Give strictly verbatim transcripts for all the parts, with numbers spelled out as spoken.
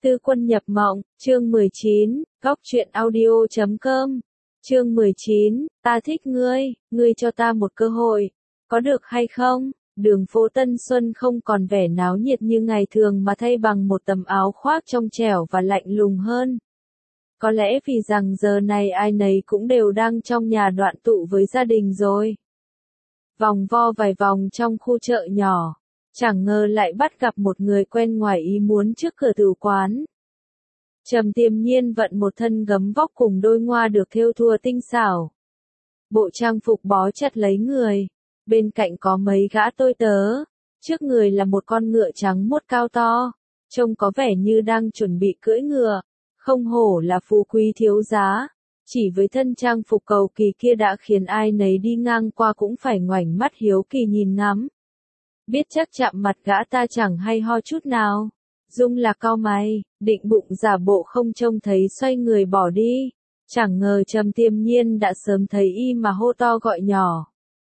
Tư Quân nhập mộng, chương mười chín, góc truyện audio chấm com. Chương mười chín, ta thích ngươi, ngươi cho ta một cơ hội, có được hay không? Đường phố Tân Xuân không còn vẻ náo nhiệt như ngày thường mà thay bằng một tấm áo khoác trong trẻo và lạnh lùng hơn. Có lẽ vì rằng giờ này ai nấy cũng đều đang trong nhà đoạn tụ với gia đình rồi. Vòng vo vài vòng trong khu chợ nhỏ, chẳng ngờ lại bắt gặp một người quen ngoài ý muốn trước cửa tử quán. Trầm Tiềm Nhiên vận một thân gấm vóc cùng đôi ngoa được thêu thùa tinh xảo. Bộ trang phục bó chặt lấy người, bên cạnh có mấy gã tôi tớ, trước người là một con ngựa trắng muốt cao to, trông có vẻ như đang chuẩn bị cưỡi ngựa, không hổ là phú quý thiếu giá. Chỉ với thân trang phục cầu kỳ kia đã khiến ai nấy đi ngang qua cũng phải ngoảnh mắt hiếu kỳ nhìn ngắm. Biết chắc chạm mặt gã ta chẳng hay ho chút nào. Dung Lạc cau mày, định bụng giả bộ không trông thấy xoay người bỏ đi. Chẳng ngờ Trầm Tiềm Nhiên đã sớm thấy y mà hô to gọi nhỏ.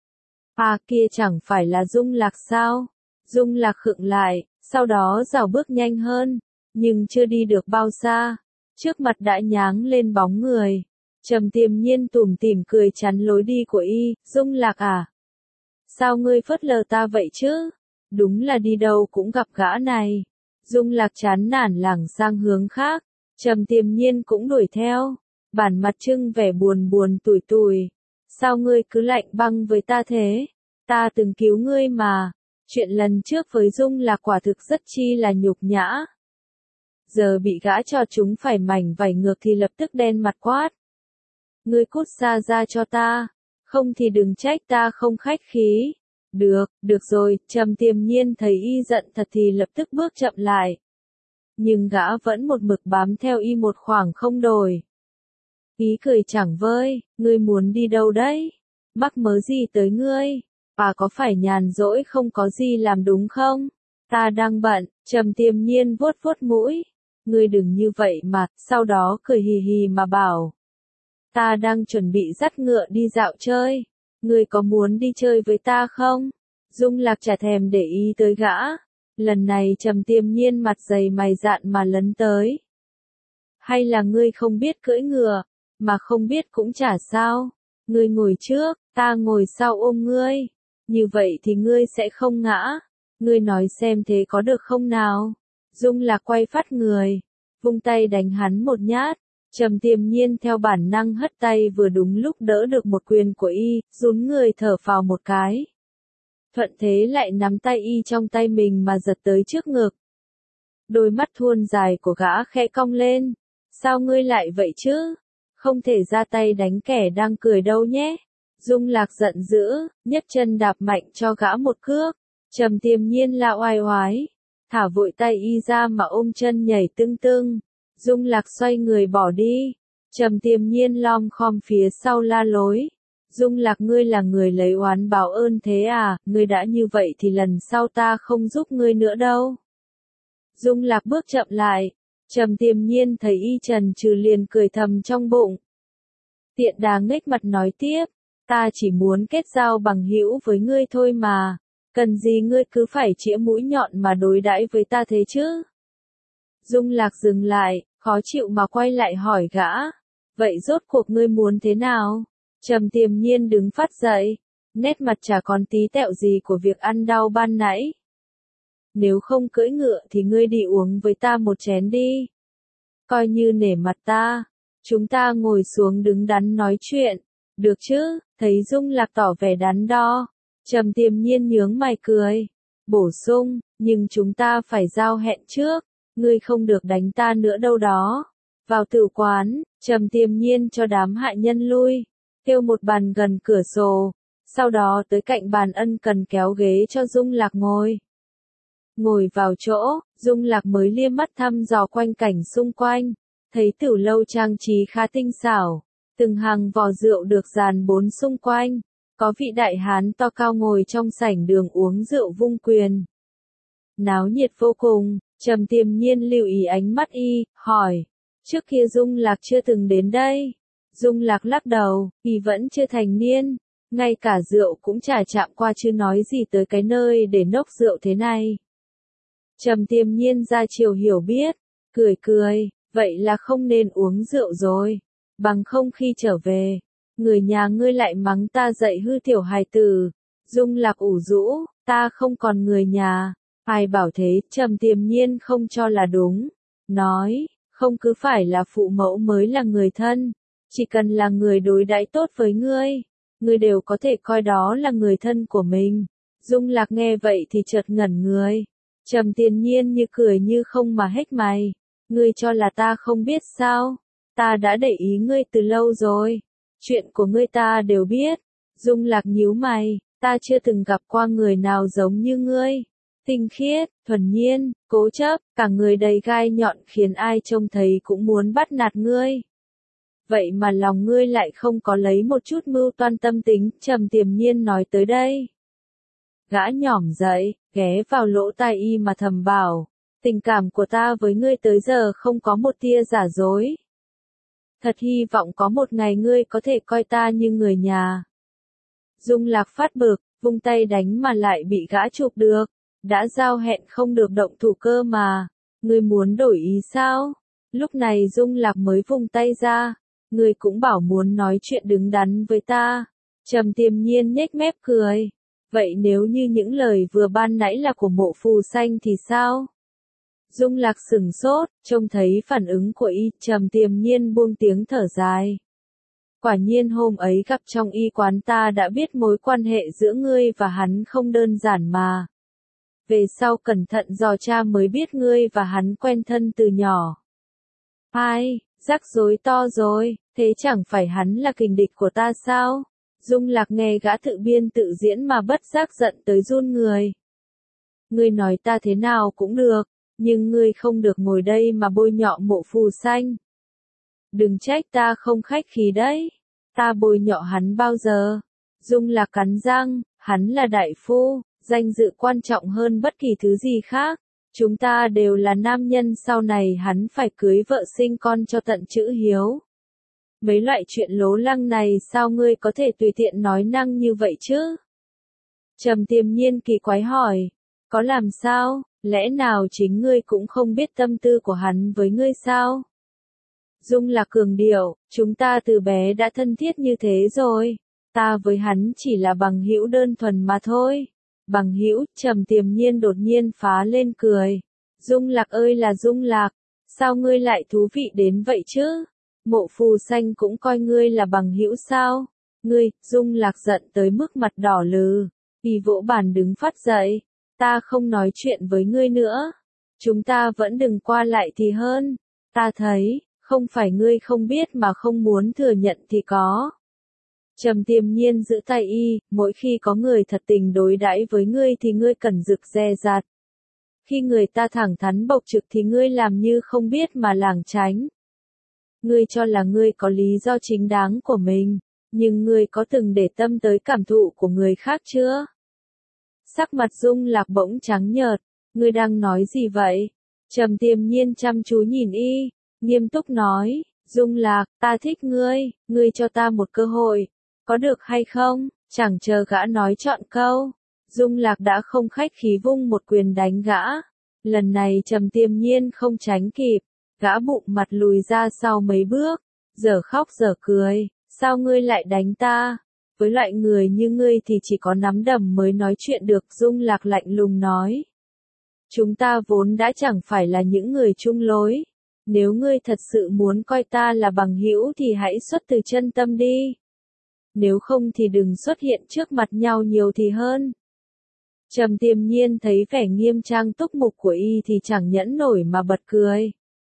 À kia chẳng phải là Dung Lạc sao? Dung Lạc khựng lại, sau đó rảo bước nhanh hơn, nhưng chưa đi được bao xa, trước mặt đã nháng lên bóng người. Trầm Tiềm Nhiên tủm tỉm cười chắn lối đi của y, Dung Lạc à? Sao ngươi phớt lờ ta vậy chứ? Đúng là đi đâu cũng gặp gã này. Dung Lạc chán nản lảng sang hướng khác, Trầm Tiềm Nhiên cũng đuổi theo, bản mặt trưng vẻ buồn buồn tủi tủi. Sao ngươi cứ lạnh băng với ta thế? Ta từng cứu ngươi mà. Chuyện lần trước với Dung Lạc quả thực rất chi là nhục nhã. Giờ bị gã cho chúng phải mảnh vảy ngược thì lập tức đen mặt quát. Ngươi cút xa ra cho ta, không thì đừng trách ta không khách khí. Được, được rồi, Trầm Tiềm Nhiên thấy y giận thật thì lập tức bước chậm lại. Nhưng gã vẫn một mực bám theo y một khoảng không đổi. Ý cười chẳng vơi, ngươi muốn đi đâu đấy? Mắc mớ gì tới ngươi? Và có phải nhàn rỗi không có gì làm đúng không? Ta đang bận, Trầm Tiềm Nhiên vuốt vuốt mũi. Ngươi đừng như vậy mà, sau đó cười hì hì mà bảo. Ta đang chuẩn bị dắt ngựa đi dạo chơi. Ngươi có muốn đi chơi với ta không? Dung Lạc chả thèm để ý tới gã. Lần này Trầm Tiềm Nhiên mặt dày mày dạn mà lấn tới. Hay là ngươi không biết cưỡi ngựa, mà không biết cũng chả sao. Ngươi ngồi trước, ta ngồi sau ôm ngươi. Như vậy thì ngươi sẽ không ngã. Ngươi nói xem thế có được không nào? Dung Lạc quay phát người, vung tay đánh hắn một nhát. Trầm Tiềm Nhiên theo bản năng hất tay vừa đúng lúc đỡ được một quyền của y, rún người thở phào một cái. Thuận thế lại nắm tay y trong tay mình mà giật tới trước ngực. Đôi mắt thuôn dài của gã khẽ cong lên. Sao ngươi lại vậy chứ? Không thể ra tay đánh kẻ đang cười đâu nhé. Dung Lạc giận dữ, nhấc chân đạp mạnh cho gã một cước. Trầm Tiềm Nhiên la oai oái, thả vội tay y ra mà ôm chân nhảy tưng tưng. Dung Lạc xoay người bỏ đi. Trầm Tiềm Nhiên lom khom phía sau la lối. Dung Lạc ngươi là người lấy oán báo ơn thế à, ngươi đã như vậy thì lần sau ta không giúp ngươi nữa đâu. Dung Lạc bước chậm lại. Trầm Tiềm Nhiên thấy y trần trừ liền cười thầm trong bụng. Tiện đà nghếch mặt nói tiếp. Ta chỉ muốn kết giao bằng hữu với ngươi thôi mà. Cần gì ngươi cứ phải chĩa mũi nhọn mà đối đãi với ta thế chứ? Dung Lạc dừng lại, khó chịu mà quay lại hỏi gã. Vậy rốt cuộc ngươi muốn thế nào? Trầm Tiềm Nhiên đứng phát dậy, nét mặt chả còn tí tẹo gì của việc ăn đau ban nãy. Nếu không cưỡi ngựa thì ngươi đi uống với ta một chén đi. Coi như nể mặt ta, chúng ta ngồi xuống đứng đắn nói chuyện. Được chứ? Thấy Dung Lạc tỏ vẻ đắn đo, Trầm Tiềm Nhiên nhướng mày cười, bổ sung, nhưng chúng ta phải giao hẹn trước, ngươi không được đánh ta nữa đâu đó. Vào tử quán, Trầm Tiềm Nhiên cho đám hạ nhân lui, kêu một bàn gần cửa sổ, sau đó tới cạnh bàn ân cần kéo ghế cho Dung Lạc ngồi. Ngồi vào chỗ, Dung Lạc mới liếc mắt thăm dò quanh cảnh xung quanh, thấy tử lâu trang trí khá tinh xảo. Từng hàng vò rượu được dàn bốn xung quanh, có vị đại hán to cao ngồi trong sảnh đường uống rượu vung quyền. Náo nhiệt vô cùng, Trầm Tiềm Nhiên lưu ý ánh mắt y, hỏi, trước kia Dung Lạc chưa từng đến đây. Dung Lạc lắc đầu, y vẫn chưa thành niên, ngay cả rượu cũng chả chạm qua chứ nói gì tới cái nơi để nốc rượu thế này. Trầm Tiềm Nhiên ra chiều hiểu biết, cười cười, vậy là không nên uống rượu rồi. Bằng không khi trở về, người nhà ngươi lại mắng ta dạy hư tiểu hài tử. Dung Lạc ủ rũ, ta không còn người nhà. Ai bảo thế, Trầm Tiềm Nhiên không cho là đúng. Nói, không cứ phải là phụ mẫu mới là người thân. Chỉ cần là người đối đãi tốt với ngươi, ngươi đều có thể coi đó là người thân của mình. Dung Lạc nghe vậy thì chợt ngẩn người. Trầm Tiềm Nhiên như cười như không mà hét mày. Ngươi cho là ta không biết sao? Ta đã để ý ngươi từ lâu rồi. Chuyện của ngươi ta đều biết. Dung Lạc nhíu mày, ta chưa từng gặp qua người nào giống như ngươi. Tinh khiết, thuần nhiên, cố chấp, cả người đầy gai nhọn khiến ai trông thấy cũng muốn bắt nạt ngươi. Vậy mà lòng ngươi lại không có lấy một chút mưu toan tâm tính, Trầm Tiềm Nhiên nói tới đây. Gã nhỏm dậy, ghé vào lỗ tai y mà thầm bảo, tình cảm của ta với ngươi tới giờ không có một tia giả dối. Thật hy vọng có một ngày ngươi có thể coi ta như người nhà. Dung Lạc phát bực, vung tay đánh mà lại bị gã chụp được. Đã giao hẹn không được động thủ cơ mà. Ngươi muốn đổi ý sao? Lúc này Dung Lạc mới vung tay ra. Ngươi cũng bảo muốn nói chuyện đứng đắn với ta. Trầm Tiềm Nhiên nhếch mép cười. Vậy nếu như những lời vừa ban nãy là của Mộ Phù Xanh thì sao? Dung Lạc sửng sốt, trông thấy phản ứng của y, Trầm Tiềm Nhiên buông tiếng thở dài. Quả nhiên hôm ấy gặp trong y quán ta đã biết mối quan hệ giữa ngươi và hắn không đơn giản mà. Về sau cẩn thận dò tra mới biết ngươi và hắn quen thân từ nhỏ. Ai, rắc rối to rồi, thế chẳng phải hắn là kình địch của ta sao? Dung Lạc nghe gã tự biên tự diễn mà bất giác giận tới run người. Ngươi nói ta thế nào cũng được, nhưng ngươi không được ngồi đây mà bôi nhọ Mộ Phù Xanh. Đừng trách ta không khách khí đấy, ta bôi nhọ hắn bao giờ? Dung Lạc cắn răng, hắn là đại phu, danh dự quan trọng hơn bất kỳ thứ gì khác. Chúng ta đều là nam nhân, sau này hắn phải cưới vợ sinh con cho tận chữ hiếu. Mấy loại chuyện lố lăng này sao ngươi có thể tùy tiện nói năng như vậy chứ? Trầm Tiềm Nhiên kỳ quái hỏi, có làm sao, lẽ nào chính ngươi cũng không biết tâm tư của hắn với ngươi sao? Dung Lạc cường điệu, chúng ta từ bé đã thân thiết như thế rồi, ta với hắn chỉ là bằng hữu đơn thuần mà thôi. Bằng hữu, Trầm Tiềm Nhiên đột nhiên phá lên cười. Dung Lạc ơi là Dung Lạc, sao ngươi lại thú vị đến vậy chứ? Mộ Phù Xanh cũng coi ngươi là bằng hữu sao? Ngươi, Dung Lạc giận tới mức mặt đỏ lừ, y vỗ bàn đứng phát dậy. Ta không nói chuyện với ngươi nữa. Chúng ta vẫn đừng qua lại thì hơn. Ta thấy, không phải ngươi không biết mà không muốn thừa nhận thì có. Trầm Tiềm Nhiên giữ tay y, mỗi khi có người thật tình đối đãi với ngươi thì ngươi cần rực dè dặt. Khi người ta thẳng thắn bộc trực thì ngươi làm như không biết mà lảng tránh. Ngươi cho là ngươi có lý do chính đáng của mình, nhưng ngươi có từng để tâm tới cảm thụ của người khác chưa? Sắc mặt Dung Lạc bỗng trắng nhợt, ngươi đang nói gì vậy? Trầm Tiềm Nhiên chăm chú nhìn y, nghiêm túc nói, Dung Lạc, ta thích ngươi, ngươi cho ta một cơ hội, có được hay không? Chẳng chờ gã nói trọn câu, Dung Lạc đã không khách khí vung một quyền đánh gã. Lần này Trầm Tiềm Nhiên không tránh kịp, gã bụng mặt lùi ra sau mấy bước, giờ khóc giờ cười, sao ngươi lại đánh ta? Với loại người như ngươi thì chỉ có nắm đấm mới nói chuyện được, Dung Lạc lạnh lùng nói. Chúng ta vốn đã chẳng phải là những người chung lối. Nếu ngươi thật sự muốn coi ta là bằng hữu thì hãy xuất từ chân tâm đi. Nếu không thì đừng xuất hiện trước mặt nhau nhiều thì hơn. Trầm Tiềm Nhiên thấy vẻ nghiêm trang túc mục của y thì chẳng nhẫn nổi mà bật cười.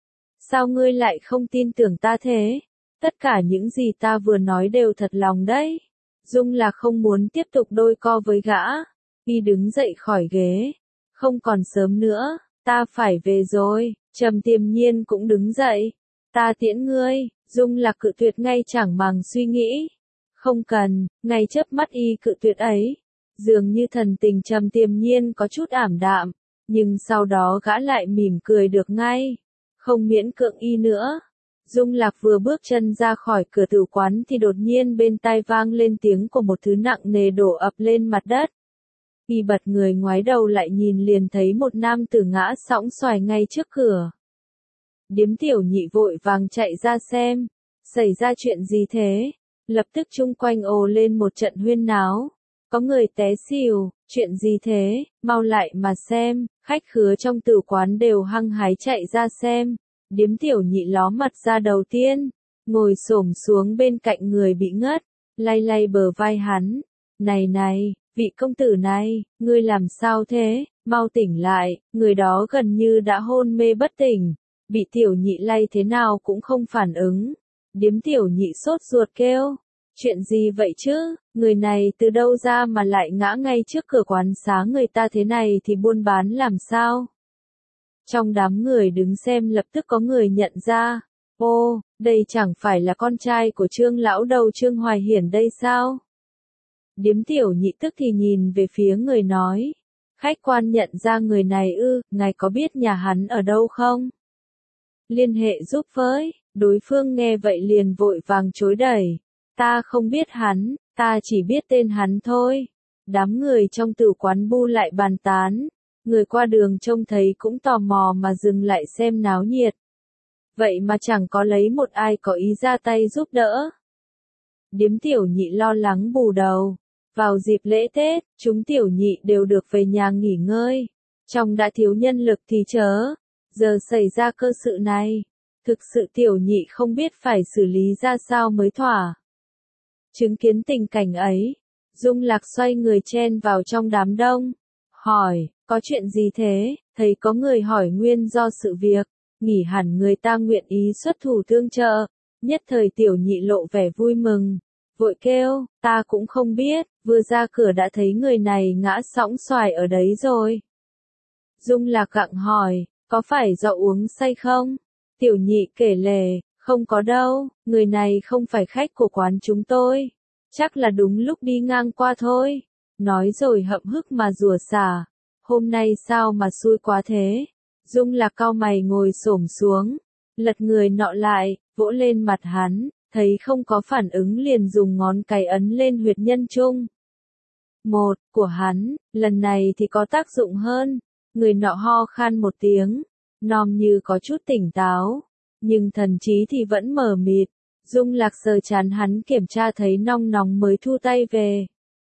Sao ngươi lại không tin tưởng ta thế? Tất cả những gì ta vừa nói đều thật lòng đấy. Dung Lạc không muốn tiếp tục đôi co với gã. Y đứng dậy khỏi ghế. Không còn sớm nữa, ta phải về rồi. Trầm Tiềm Nhiên cũng đứng dậy. Ta tiễn ngươi. Dung Lạc cự tuyệt ngay chẳng màng suy nghĩ. Không cần, ngay chớp mắt y cự tuyệt ấy. Dường như thần tình Trầm Tiềm Nhiên có chút ảm đạm. Nhưng sau đó gã lại mỉm cười được ngay. Không miễn cưỡng y nữa. Dung Lạc vừa bước chân ra khỏi cửa tử quán thì đột nhiên bên tai vang lên tiếng của một thứ nặng nề đổ ập lên mặt đất. Y bật người ngoái đầu lại nhìn liền thấy một nam tử ngã sõng xoài ngay trước cửa. Điếm tiểu nhị vội vàng chạy ra xem. Xảy ra chuyện gì thế? Lập tức chung quanh ồ lên một trận huyên náo. Có người té xỉu, chuyện gì thế, mau lại mà xem, khách khứa trong tử quán đều hăng hái chạy ra xem. Điếm tiểu nhị ló mặt ra đầu tiên, ngồi xổm xuống bên cạnh người bị ngất, lay lay bờ vai hắn. Này này, vị công tử này, ngươi làm sao thế, mau tỉnh lại, người đó gần như đã hôn mê bất tỉnh, bị tiểu nhị lay thế nào cũng không phản ứng. Điếm tiểu nhị sốt ruột kêu, chuyện gì vậy chứ, người này từ đâu ra mà lại ngã ngay trước cửa quán xá người ta thế này thì buôn bán làm sao? Trong đám người đứng xem lập tức có người nhận ra, ô, đây chẳng phải là con trai của Trương lão đầu Trương Hoài Hiển đây sao? Điếm tiểu nhị tức thì nhìn về phía người nói, khách quan nhận ra người này ư, ngài có biết nhà hắn ở đâu không? Liên hệ giúp với, đối phương nghe vậy liền vội vàng chối đẩy, ta không biết hắn, ta chỉ biết tên hắn thôi. Đám người trong tử quán bu lại bàn tán, người qua đường trông thấy cũng tò mò mà dừng lại xem náo nhiệt. Vậy mà chẳng có lấy một ai có ý ra tay giúp đỡ. Điếm tiểu nhị lo lắng bù đầu. Vào dịp lễ Tết, chúng tiểu nhị đều được về nhà nghỉ ngơi. Trong đã thiếu nhân lực thì chớ. Giờ xảy ra cơ sự này. Thực sự tiểu nhị không biết phải xử lý ra sao mới thỏa. Chứng kiến tình cảnh ấy, Dung Lạc xoay người chen vào trong đám đông. Hỏi, có chuyện gì thế? Thấy có người hỏi nguyên do sự việc. Nghỉ hẳn người ta nguyện ý xuất thủ tương trợ. Nhất thời tiểu nhị lộ vẻ vui mừng. Vội kêu, ta cũng không biết, vừa ra cửa đã thấy người này ngã sõng xoài ở đấy rồi. Dung Lạc gặng hỏi, có phải do uống say không? Tiểu nhị kể lể, không có đâu, người này không phải khách của quán chúng tôi. Chắc là đúng lúc đi ngang qua thôi. Nói rồi hậm hức mà rủa xả. Hôm nay sao mà xui quá thế? Dung Lạc cau mày ngồi xổm xuống, lật người nọ lại, vỗ lên mặt hắn, thấy không có phản ứng liền dùng ngón cái ấn lên huyệt nhân trung. Một, của hắn, lần này thì có tác dụng hơn. Người nọ ho khan một tiếng, nom như có chút tỉnh táo, nhưng thần trí thì vẫn mờ mịt. Dung Lạc sờ chán hắn kiểm tra thấy nong nóng mới thu tay về.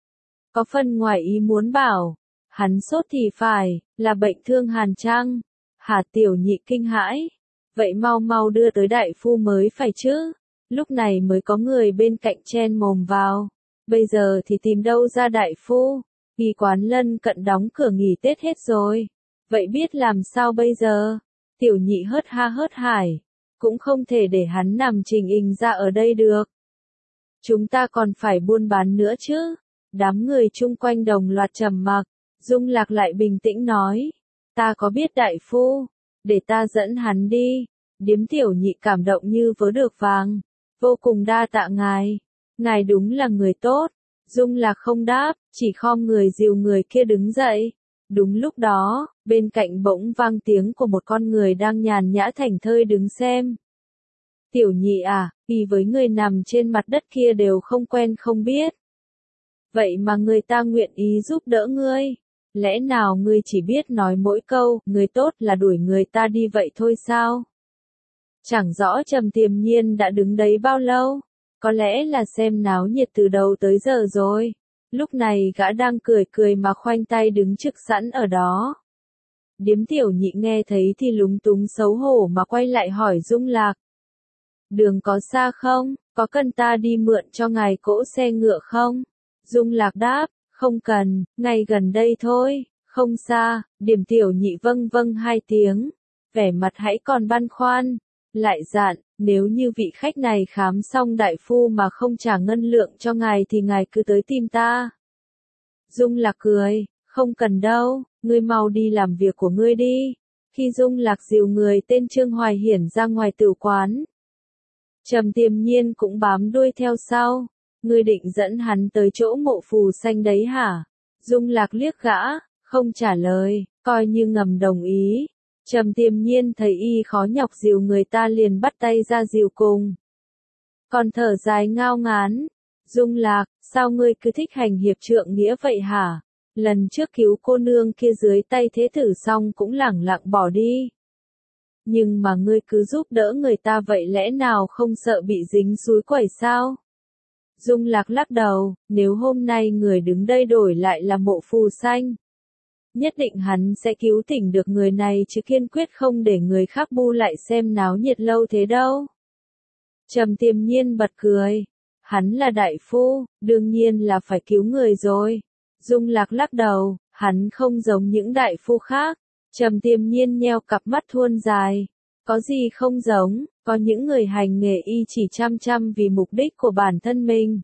Có phần ngoài ý muốn bảo, hắn sốt thì phải, là bệnh thương hàn chăng? Hà tiểu nhị kinh hãi, vậy mau mau đưa tới đại phu mới phải chứ. Lúc này mới có người bên cạnh chen mồm vào. Bây giờ thì tìm đâu ra đại phu, y quán lân cận đóng cửa nghỉ Tết hết rồi. Vậy biết làm sao bây giờ? Tiểu nhị hớt ha hớt hải, cũng không thể để hắn nằm trình hình ra ở đây được. Chúng ta còn phải buôn bán nữa chứ. Đám người chung quanh đồng loạt trầm mặc. Dung Lạc lại bình tĩnh nói, ta có biết đại phu, để ta dẫn hắn đi. Điếm tiểu nhị cảm động như vớ được vàng, vô cùng đa tạ ngài, ngài đúng là người tốt. Dung Lạc không đáp, chỉ khom người dìu người kia đứng dậy. Đúng lúc đó, bên cạnh bỗng vang tiếng của một con người đang nhàn nhã thảnh thơi đứng xem. Tiểu nhị à, vì với người nằm trên mặt đất kia đều không quen không biết. Vậy mà người ta nguyện ý giúp đỡ ngươi. Lẽ nào ngươi chỉ biết nói mỗi câu, người tốt là đuổi người ta đi vậy thôi sao? Chẳng rõ Trầm Tiềm Nhiên đã đứng đấy bao lâu, có lẽ là xem náo nhiệt từ đầu tới giờ rồi. Lúc này gã đang cười cười mà khoanh tay đứng trực sẵn ở đó. Điếm tiểu nhị nghe thấy thì lúng túng xấu hổ mà quay lại hỏi Dung Lạc. Đường có xa không, có cần ta đi mượn cho ngài cỗ xe ngựa không? Dung Lạc đáp, không cần, ngay gần đây thôi, không xa. Điếm tiểu nhị vâng vâng hai tiếng, vẻ mặt hãy còn băn khoăn. Lại dặn, nếu như vị khách này khám xong đại phu mà không trả ngân lượng cho ngài thì ngài cứ tới tìm ta. Dung Lạc cười, không cần đâu, ngươi mau đi làm việc của ngươi đi. Khi Dung Lạc dìu người tên Trương Hoài Hiển ra ngoài tử quán, Trầm Tiềm Nhiên cũng bám đuôi theo sau. Ngươi định dẫn hắn tới chỗ mộ phù xanh đấy hả? Dung Lạc liếc gã, không trả lời, coi như ngầm đồng ý. Trầm Tiềm Nhiên thấy y khó nhọc dìu người ta liền bắt tay ra dìu cùng. Còn thở dài ngao ngán, Dung Lạc, sao ngươi cứ thích hành hiệp trượng nghĩa vậy hả? Lần trước cứu cô nương kia dưới tay thế tử xong cũng lẳng lặng bỏ đi. Nhưng mà ngươi cứ giúp đỡ người ta vậy lẽ nào không sợ bị dính xúi quẩy sao? Dung Lạc lắc đầu, nếu hôm nay người đứng đây đổi lại là Mộ Phù Xanh, nhất định hắn sẽ cứu tỉnh được người này chứ kiên quyết không để người khác bu lại xem náo nhiệt lâu thế đâu. Trầm Tiềm Nhiên bật cười, hắn là đại phu, đương nhiên là phải cứu người rồi. Dung Lạc lắc đầu, hắn không giống những đại phu khác. Trầm Tiềm Nhiên nheo cặp mắt thuôn dài, có gì không giống, có những người hành nghề y chỉ chăm chăm vì mục đích của bản thân mình.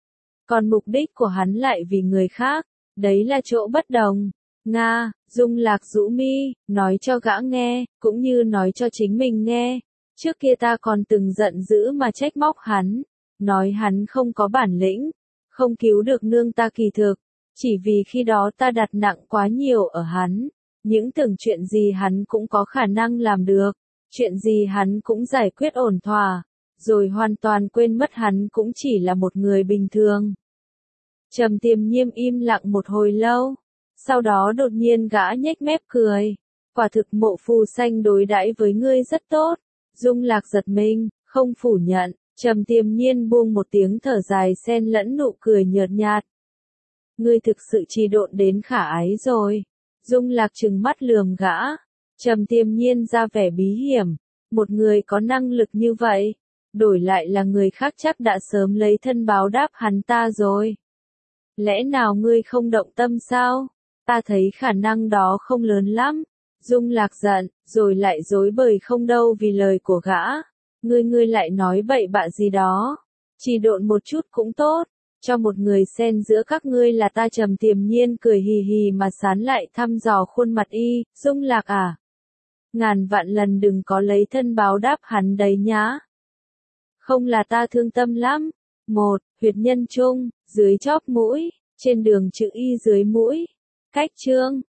Còn mục đích của hắn lại vì người khác, đấy là chỗ bất đồng. Nga, Dung Lạc rũ mi, nói cho gã nghe, cũng như nói cho chính mình nghe. Trước kia ta còn từng giận dữ mà trách móc hắn, nói hắn không có bản lĩnh, không cứu được nương ta kỳ thực, chỉ vì khi đó ta đặt nặng quá nhiều ở hắn, những tưởng chuyện gì hắn cũng có khả năng làm được, chuyện gì hắn cũng giải quyết ổn thỏa, rồi hoàn toàn quên mất hắn cũng chỉ là một người bình thường. Trầm Tiềm Nhiên im lặng một hồi lâu, sau đó đột nhiên gã nhếch mép cười, quả thực Mộ Phù Xanh đối đãi với ngươi rất tốt. Dung Lạc giật mình, không phủ nhận, Trầm Tiềm Nhiên buông một tiếng thở dài xen lẫn nụ cười nhợt nhạt. Ngươi thực sự trì độn đến khả ái rồi. Dung Lạc trừng mắt lườm gã, Trầm Tiềm Nhiên ra vẻ bí hiểm, một người có năng lực như vậy, đổi lại là người khác chắc đã sớm lấy thân báo đáp hắn ta rồi. Lẽ nào ngươi không động tâm sao? Ta thấy khả năng đó không lớn lắm. Dung Lạc giận, rồi lại dối bời không đâu vì lời của gã. Ngươi ngươi lại nói bậy bạ gì đó. Chỉ độn một chút cũng tốt. Cho một người xen giữa các ngươi là ta. Trầm Tiềm Nhiên cười hì hì mà sán lại thăm dò khuôn mặt y. Dung Lạc à? Ngàn vạn lần đừng có lấy thân báo đáp hắn đấy nhá. Không là ta thương tâm lắm. Một, huyệt nhân trung, dưới chóp mũi, trên đường chữ y dưới mũi. Cách chương